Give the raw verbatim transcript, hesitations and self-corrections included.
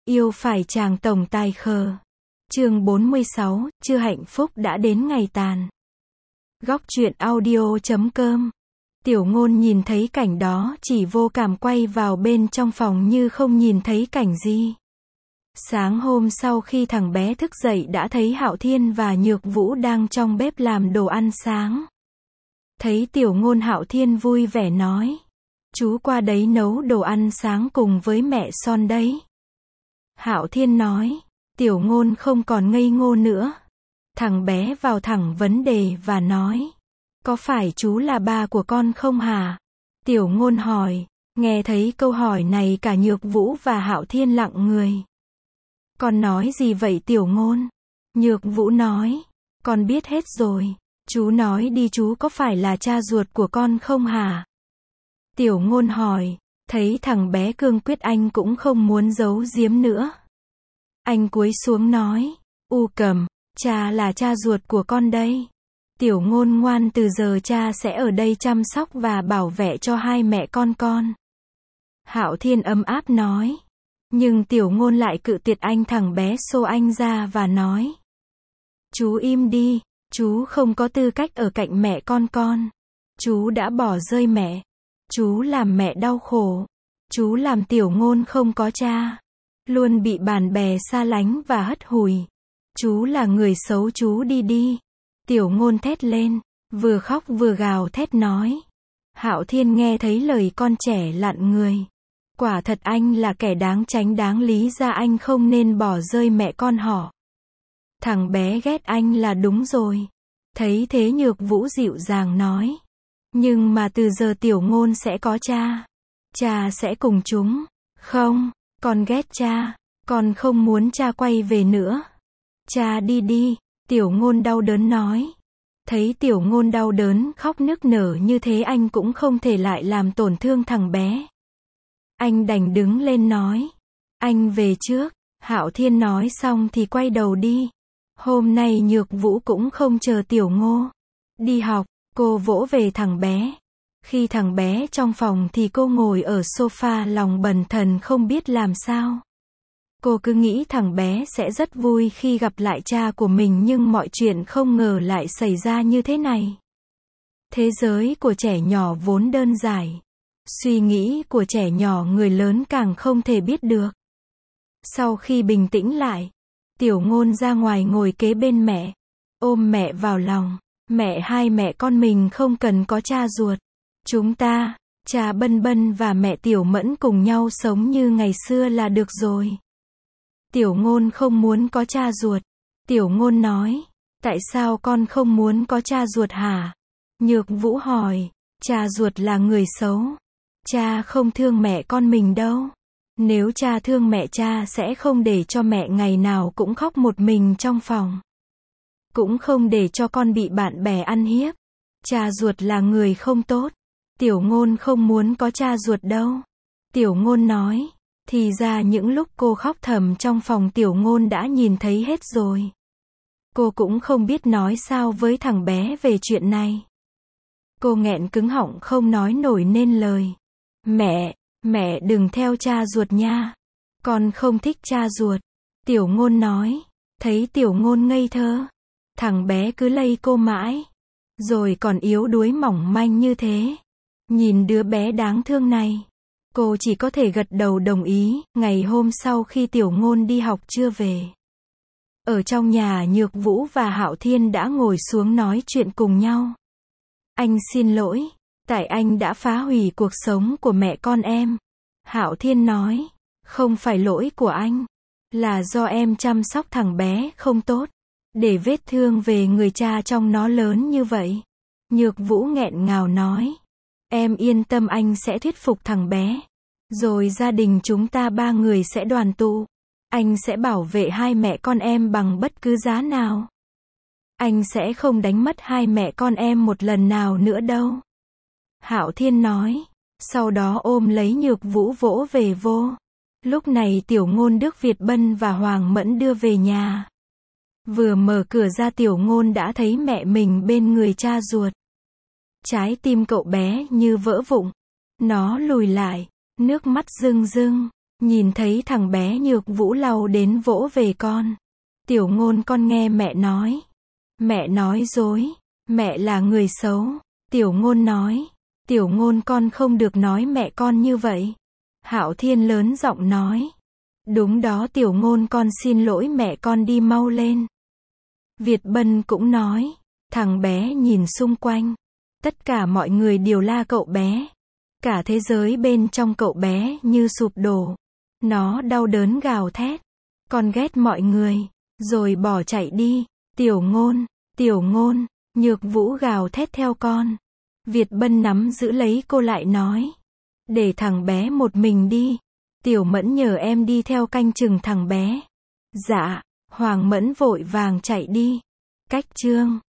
Yêu phải chàng tổng tài khờ. Chương bốn mươi sáu, chưa hạnh phúc đã đến ngày tàn. Góc truyện audio chấm com. Tiểu Ngôn nhìn thấy cảnh đó chỉ vô cảm quay vào bên trong phòng như không nhìn thấy cảnh gì. Sáng hôm sau khi thằng bé thức dậy đã thấy Hạo Thiên và Nhược Vũ đang trong bếp làm đồ ăn sáng. Thấy Tiểu Ngôn, Hạo Thiên vui vẻ nói: "Chú qua đấy nấu đồ ăn sáng cùng với mẹ Son đấy." Hạo Thiên nói. Tiểu Ngôn không còn ngây ngô nữa. Thằng bé vào thẳng vấn đề và nói: "Có phải chú là ba của con không hả?" Tiểu Ngôn hỏi. Nghe thấy câu hỏi này cả Nhược Vũ và Hạo Thiên lặng người. "Con nói gì vậy Tiểu Ngôn?" Nhược Vũ nói. "Con biết hết rồi. Chú nói đi, chú có phải là cha ruột của con không hả?" Tiểu Ngôn hỏi. Thấy thằng bé cương quyết, anh cũng không muốn giấu giếm nữa. Anh cúi xuống nói: "U Cầm, cha là cha ruột của con đây." Tiểu Ngôn ngoan, từ giờ cha sẽ ở đây chăm sóc và bảo vệ cho hai mẹ con con. Hạo Thiên ấm áp nói. Nhưng Tiểu Ngôn lại cự tuyệt anh. Thằng bé xô anh ra và nói: "Chú im đi, chú không có tư cách ở cạnh mẹ con con. Chú đã bỏ rơi mẹ. Chú làm mẹ đau khổ. Chú làm Tiểu Ngôn không có cha, luôn bị bạn bè xa lánh và hất hủi. Chú là người xấu, chú đi đi." Tiểu Ngôn thét lên, vừa khóc vừa gào thét nói. Hạo Thiên nghe thấy lời con trẻ lặn người. Quả thật anh là kẻ đáng tránh, đáng lý ra anh không nên bỏ rơi mẹ con họ. Thằng bé ghét anh là đúng rồi. Thấy thế Nhược Vũ dịu dàng nói: "Nhưng mà từ giờ Tiểu Ngôn sẽ có cha. Cha sẽ cùng chúng." "Không, con ghét cha. Con không muốn cha quay về nữa. Cha đi đi." Tiểu Ngôn đau đớn nói. Thấy Tiểu Ngôn đau đớn khóc nức nở như thế, anh cũng không thể lại làm tổn thương thằng bé. Anh đành đứng lên nói: "Anh về trước." Hạo Thiên nói xong thì quay đầu đi. Hôm nay Nhược Vũ cũng không chờ Tiểu Ngôn đi học, cô vỗ về thằng bé. Khi thằng bé trong phòng thì cô ngồi ở sofa lòng bần thần không biết làm sao. Cô cứ nghĩ thằng bé sẽ rất vui khi gặp lại cha của mình, nhưng mọi chuyện không ngờ lại xảy ra như thế này. Thế giới của trẻ nhỏ vốn đơn giản. Suy nghĩ của trẻ nhỏ người lớn càng không thể biết được. Sau khi bình tĩnh lại, Tiểu Ngôn ra ngoài ngồi kế bên mẹ, ôm mẹ vào lòng. "Mẹ, hai mẹ con mình không cần có cha ruột. Chúng ta, cha Bân Bân và mẹ Tiểu Mẫn cùng nhau sống như ngày xưa là được rồi." Tiểu Ngôn không muốn có cha ruột. Tiểu Ngôn nói: "Tại sao con không muốn có cha ruột hả?" Nhược Vũ hỏi. "Cha ruột là người xấu. Cha không thương mẹ con mình đâu. Nếu cha thương mẹ, cha sẽ không để cho mẹ ngày nào cũng khóc một mình trong phòng. Cũng không để cho con bị bạn bè ăn hiếp. Cha ruột là người không tốt. Tiểu Ngôn không muốn có cha ruột đâu." Tiểu Ngôn nói. Thì ra những lúc cô khóc thầm trong phòng Tiểu Ngôn đã nhìn thấy hết rồi. Cô cũng không biết nói sao với thằng bé về chuyện này. Cô nghẹn cứng họng không nói nổi nên lời. "Mẹ, mẹ đừng theo cha ruột nha. Con không thích cha ruột." Tiểu Ngôn nói. Thấy Tiểu Ngôn ngây thơ, thằng bé cứ lay cô mãi. Rồi còn yếu đuối mỏng manh như thế. Nhìn đứa bé đáng thương này, cô chỉ có thể gật đầu đồng ý. Ngày hôm sau khi Tiểu Ngôn đi học chưa về, ở trong nhà Nhược Vũ và Hạo Thiên đã ngồi xuống nói chuyện cùng nhau. "Anh xin lỗi, tại anh đã phá hủy cuộc sống của mẹ con em." Hạo Thiên nói. "Không phải lỗi của anh, là do em chăm sóc thằng bé không tốt, để vết thương về người cha trong nó lớn như vậy." Nhược Vũ nghẹn ngào nói. "Em yên tâm, anh sẽ thuyết phục thằng bé. Rồi gia đình chúng ta ba người sẽ đoàn tụ. Anh sẽ bảo vệ hai mẹ con em bằng bất cứ giá nào. Anh sẽ không đánh mất hai mẹ con em một lần nào nữa đâu." Hạo Thiên nói. Sau đó ôm lấy Nhược Vũ vỗ về vô. Lúc này Tiểu Ngôn Đức Việt Bân và Hoàng Mẫn đưa về nhà. Vừa mở cửa ra, Tiểu Ngôn đã thấy mẹ mình bên người cha ruột. Trái tim cậu bé như vỡ vụn. Nó lùi lại, nước mắt rưng rưng. Nhìn thấy thằng bé Nhược Vũ lau đến vỗ về con. Tiểu Ngôn con nghe mẹ nói. Mẹ nói dối. Mẹ là người xấu. Tiểu Ngôn nói. Tiểu Ngôn con không được nói mẹ con như vậy. Hạo Thiên lớn giọng nói. Đúng đó Tiểu Ngôn con xin lỗi mẹ con đi mau lên. Việt Bân cũng nói. Thằng bé nhìn xung quanh. Tất cả mọi người đều la cậu bé. Cả thế giới bên trong cậu bé như sụp đổ. Nó đau đớn gào thét. Con ghét mọi người. Rồi bỏ chạy đi. Tiểu Ngôn, Tiểu Ngôn, Nhược Vũ gào thét theo con. Việt Bân nắm giữ lấy cô lại nói. Để thằng bé một mình đi. Tiểu Mẫn nhờ em đi theo canh chừng thằng bé. Dạ, Hoàng Mẫn vội vàng chạy đi. Cách chương